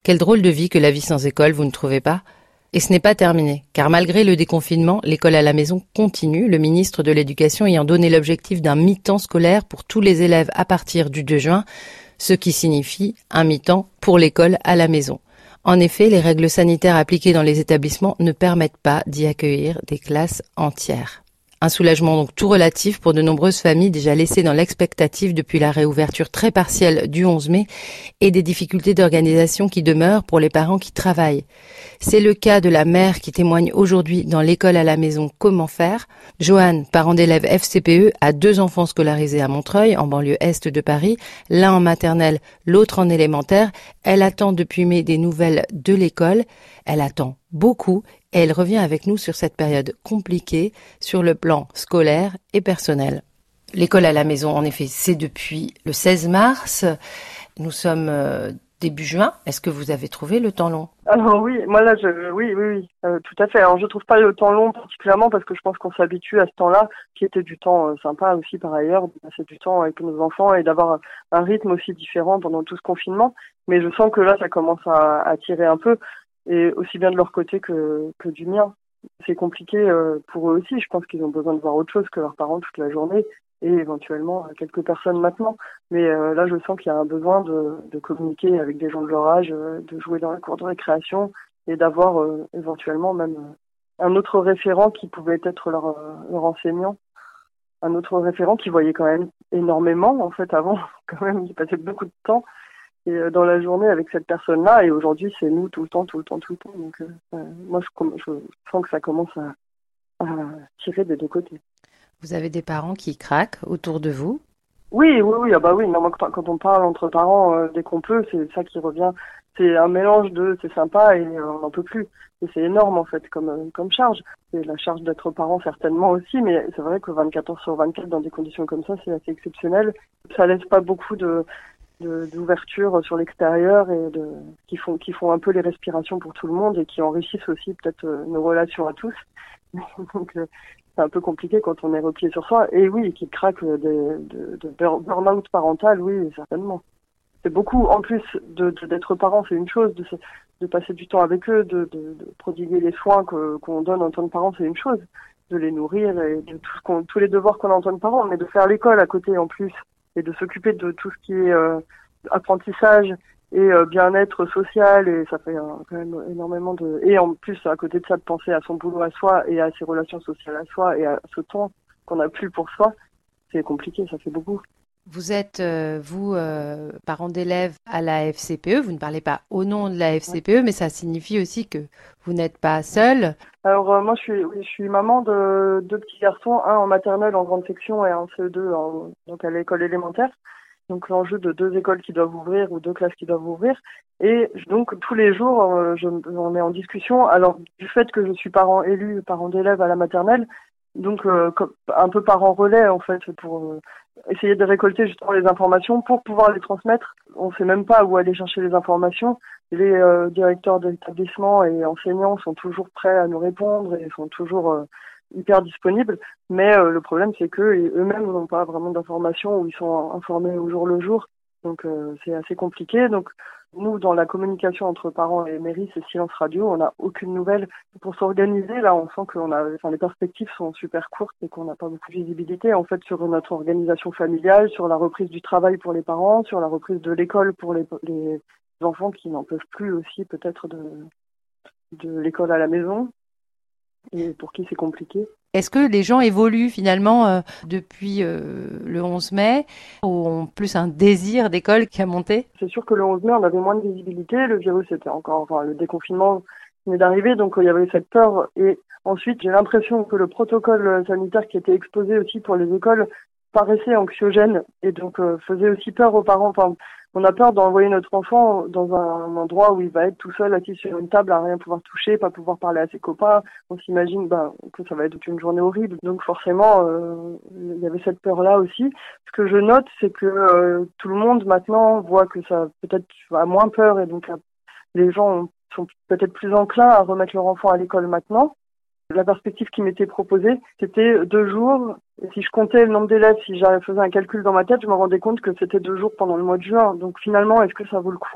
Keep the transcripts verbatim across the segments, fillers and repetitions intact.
Quelle drôle de vie que la vie sans école, vous ne trouvez pas ? Et ce n'est pas terminé, car malgré le déconfinement, l'école à la maison continue, le ministre de l'Éducation ayant donné l'objectif d'un mi-temps scolaire pour tous les élèves à partir du deux juin, ce qui signifie un mi-temps pour l'école à la maison. En effet, les règles sanitaires appliquées dans les établissements ne permettent pas d'y accueillir des classes entières. Un soulagement donc tout relatif pour de nombreuses familles déjà laissées dans l'expectative depuis la réouverture très partielle du onze mai et des difficultés d'organisation qui demeurent pour les parents qui travaillent. C'est le cas de la mère qui témoigne aujourd'hui dans l'école à la maison Comment faire. Joanne, parent d'élève F C P E, a deux enfants scolarisés à Montreuil, en banlieue est de Paris, l'un en maternelle, l'autre en élémentaire. Elle attend depuis mai des nouvelles de l'école. Elle attend beaucoup et elle revient avec nous sur cette période compliquée sur le plan scolaire et personnel. L'école à la maison, en effet, c'est depuis le seize mars. Nous sommes euh, début juin. Est-ce que vous avez trouvé le temps long ? Alors oui, moi là, je, oui, oui, oui, euh, tout à fait. Alors je trouve pas le temps long particulièrement parce que je pense qu'on s'habitue à ce temps-là, qui était du temps euh, sympa aussi par ailleurs, de passer du temps avec nos enfants et d'avoir un rythme aussi différent pendant tout ce confinement. Mais je sens que là, ça commence à, à tirer un peu, et aussi bien de leur côté que, que du mien. C'est compliqué euh, pour eux aussi. Je pense qu'ils ont besoin de voir autre chose que leurs parents toute la journée et éventuellement quelques personnes maintenant. Mais euh, là, je sens qu'il y a un besoin de, de communiquer avec des gens de leur âge, euh, de jouer dans la cour de récréation et d'avoir euh, éventuellement même euh, un autre référent qui pouvait être leur, euh, leur enseignant. Un autre référent qui voyait quand même énormément, en fait, avant, quand même, il passait beaucoup de temps et, euh, dans la journée avec cette personne-là. Et aujourd'hui, c'est nous tout le temps, tout le temps, tout le temps. Donc, euh, euh, moi, je, je sens que ça commence à, à tirer des deux côtés. Vous avez des parents qui craquent autour de vous ? Oui, oui, oui, ah bah oui. Non, moi, quand on parle entre parents, euh, dès qu'on peut, c'est ça qui revient. C'est un mélange de c'est sympa et euh, on n'en peut plus. Et c'est énorme en fait comme euh, comme charge. C'est la charge d'être parent certainement aussi, mais c'est vrai que vingt-quatre heures sur vingt-quatre dans des conditions comme ça, c'est assez exceptionnel. Ça laisse pas beaucoup de de d'ouverture sur l'extérieur et de qui font qui font un peu les respirations pour tout le monde et qui enrichissent aussi peut-être euh, nos relations à tous. Donc euh, c'est un peu compliqué quand on est replié sur soi. Et oui, qui craque de, de, de burn-out parental, oui, certainement. C'est beaucoup, en plus de, de d'être parent, c'est une chose, de, de passer du temps avec eux, de, de, de prodiguer les soins que, qu'on donne en tant que parent, c'est une chose. De les nourrir et de tout ce qu'on, tous les devoirs qu'on a en tant que parent, mais de faire l'école à côté en plus et de s'occuper de tout ce qui est euh, apprentissage et euh, bien-être social, et ça fait euh, quand même énormément de... Et en plus, à côté de ça, de penser à son boulot à soi et à ses relations sociales à soi et à ce temps qu'on n'a plus pour soi, c'est compliqué, ça fait beaucoup. Vous êtes, euh, vous, euh, parent d'élèves à la F C P E, vous ne parlez pas au nom de la F C P E, mais ça signifie aussi que vous n'êtes pas seul. Alors euh, moi, je suis, oui, je suis maman de deux petits garçons, un en maternelle en grande section et un en C E deux, en, donc à l'école élémentaire. Donc l'enjeu de deux écoles qui doivent ouvrir ou deux classes qui doivent ouvrir. Et donc tous les jours, euh, je, on est en discussion. Alors du fait que je suis parent élu, parent d'élève à la maternelle, donc euh, un peu parent relais en fait pour euh, essayer de récolter justement les informations pour pouvoir les transmettre. On ne sait même pas où aller chercher les informations. Les euh, directeurs d'établissement et enseignants sont toujours prêts à nous répondre et sont toujours euh, hyper disponibles, mais euh, le problème c'est que eux-mêmes n'ont pas vraiment d'informations où ils sont informés au jour le jour, donc euh, c'est assez compliqué. Donc nous, dans la communication entre parents et mairie, c'est silence radio, on n'a aucune nouvelle. Pour s'organiser, là, on sent que on a, enfin, les perspectives sont super courtes et qu'on n'a pas beaucoup de visibilité en fait sur notre organisation familiale, sur la reprise du travail pour les parents, sur la reprise de l'école pour les, les enfants qui n'en peuvent plus aussi peut-être de, de l'école à la maison. Et pour qui c'est compliqué. Est-ce que les gens évoluent finalement euh, depuis euh, le onze mai, ou ont plus un désir d'école qui a monté ? C'est sûr que le onze mai, on avait moins de visibilité, le virus était encore, enfin le déconfinement venait d'arriver, donc euh, il y avait cette peur. Et ensuite, j'ai l'impression que le protocole sanitaire qui était exposé aussi pour les écoles paraissait anxiogène et donc euh, faisait aussi peur aux parents. Enfin, on a peur d'envoyer notre enfant dans un endroit où il va être tout seul assis sur une table à rien pouvoir toucher, pas pouvoir parler à ses copains. On s'imagine bah, que ça va être une journée horrible. Donc forcément, euh, il y avait cette peur-là aussi. Ce que je note, c'est que euh, tout le monde maintenant voit que ça peut-être a moins peur et donc euh, les gens sont peut-être plus enclins à remettre leur enfant à l'école maintenant. La perspective qui m'était proposée, c'était deux jours. Et si je comptais le nombre d'élèves, si je faisais un calcul dans ma tête, je me rendais compte que c'était deux jours pendant le mois de juin. Donc finalement, est-ce que ça vaut le coup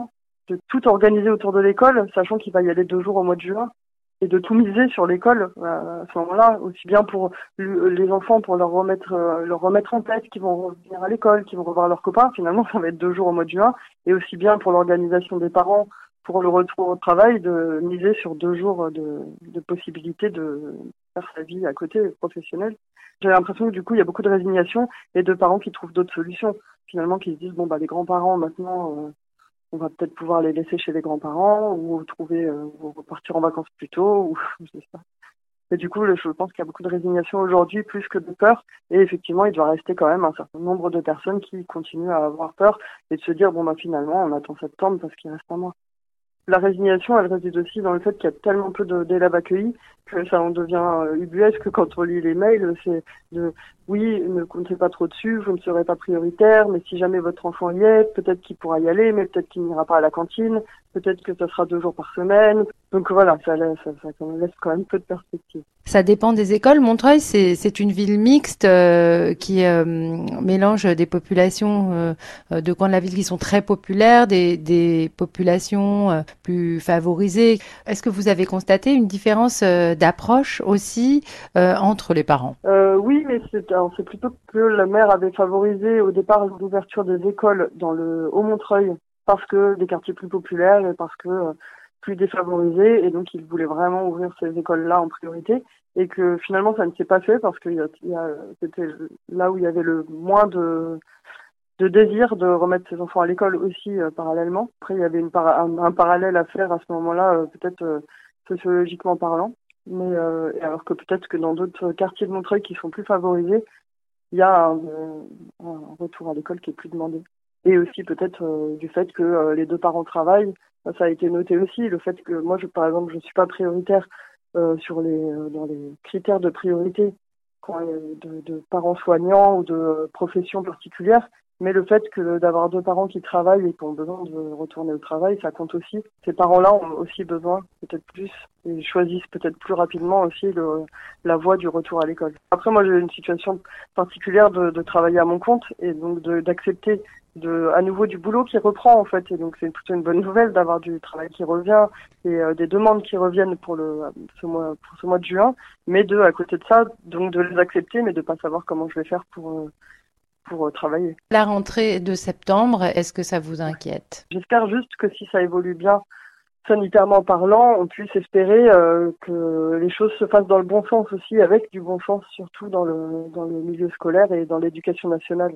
de tout organiser autour de l'école, sachant qu'il va y aller deux jours au mois de juin, et de tout miser sur l'école euh, à ce moment-là, aussi bien pour les enfants, pour leur remettre euh, leur remettre en tête qu'ils vont revenir à l'école, qu'ils vont revoir leurs copains. Finalement, ça va être deux jours au mois de juin, et aussi bien pour l'organisation des parents, pour le retour au travail, de miser sur deux jours de, de possibilité de faire sa vie à côté professionnelle. J'ai l'impression que du coup, il y a beaucoup de résignation et de parents qui trouvent d'autres solutions. Finalement, qui se disent, bon, bah, les grands-parents, maintenant, euh, on va peut-être pouvoir les laisser chez les grands-parents ou trouver, euh, ou repartir en vacances plus tôt, ou je sais pas. Et du coup, je pense qu'il y a beaucoup de résignation aujourd'hui, plus que de peur. Et effectivement, il doit rester quand même un certain nombre de personnes qui continuent à avoir peur et de se dire, bon, bah, finalement, on attend septembre parce qu'il reste un mois. La résignation, elle réside aussi dans le fait qu'il y a tellement peu de- d'élèves accueillis que ça en devient euh, ubuesque quand on lit les mails. C'est de oui, ne comptez pas trop dessus, vous ne serez pas prioritaire, mais si jamais votre enfant y est, peut-être qu'il pourra y aller, mais peut-être qu'il n'ira pas à la cantine, peut-être que ça sera deux jours par semaine. Donc voilà, ça laisse, ça, ça laisse quand même peu de perspectives. Ça dépend des écoles. Montreuil, c'est, c'est une ville mixte euh, qui euh, mélange des populations euh, de coins de la ville qui sont très populaires, des, des populations euh, plus favorisées. Est-ce que vous avez constaté une différence euh, d'approche aussi euh, entre les parents? Euh, oui, mais c'est, alors, c'est plutôt que la maire avait favorisé au départ l'ouverture des écoles dans le Haut-Montreuil parce que des quartiers plus populaires et parce que euh, plus défavorisés, et donc il voulait vraiment ouvrir ces écoles-là en priorité, et que finalement ça ne s'est pas fait parce que il y a, il y a, c'était là où il y avait le moins de, de désir de remettre ses enfants à l'école aussi euh, parallèlement. Après, il y avait une para- un, un parallèle à faire à ce moment-là, euh, peut-être euh, sociologiquement parlant. Mais euh, alors que peut-être que dans d'autres quartiers de Montreuil qui sont plus favorisés, il y a un, euh, un retour à l'école qui est plus demandé. Et aussi peut-être euh, du fait que euh, les deux parents travaillent, ça a été noté aussi. Le fait que moi, je, par exemple, je suis pas prioritaire euh, sur les euh, dans les critères de priorité quand, euh, de, de parents soignants ou de professions particulières. Mais le fait que d'avoir deux parents qui travaillent et qui ont besoin de retourner au travail, ça compte aussi. Ces parents-là ont aussi besoin, peut-être plus, et choisissent peut-être plus rapidement aussi le, la voie du retour à l'école. Après, moi, j'ai une situation particulière de, de travailler à mon compte et donc de, d'accepter de, à nouveau du boulot qui reprend en fait. Et donc, c'est plutôt une bonne nouvelle d'avoir du travail qui revient et euh, des demandes qui reviennent pour le ce mois pour ce mois de juin. Mais de, à côté de ça, donc de les accepter, mais de pas savoir comment je vais faire pour euh, pour euh, travailler. La rentrée de septembre, est-ce que ça vous inquiète? J'espère juste que si ça évolue bien, sanitairement parlant, on puisse espérer euh, que les choses se fassent dans le bon sens aussi, avec du bon sens, surtout dans le dans le milieu scolaire et dans l'éducation nationale.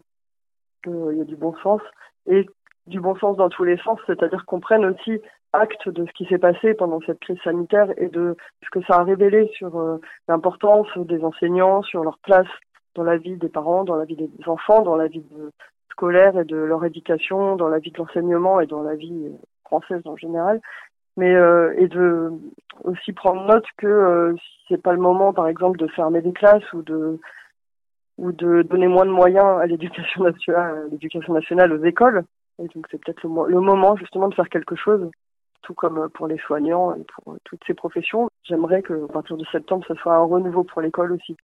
Qu'il y a du bon sens et du bon sens dans tous les sens, c'est-à-dire qu'on prenne aussi acte de ce qui s'est passé pendant cette crise sanitaire et de ce que ça a révélé sur euh, l'importance des enseignants, sur leur place dans la vie des parents, dans la vie des enfants, dans la vie de, scolaire et de leur éducation, dans la vie de l'enseignement et dans la vie euh, française en général. Mais euh, et de aussi prendre note que euh, si c'est pas le moment, par exemple, de fermer des classes ou de ou de donner moins de moyens à l'éducation nationale, à l'éducation nationale aux écoles. Et donc c'est peut-être le, mo- le moment justement de faire quelque chose, tout comme pour les soignants et pour euh, toutes ces professions. J'aimerais qu'à partir de septembre, ce soit un renouveau pour l'école aussi.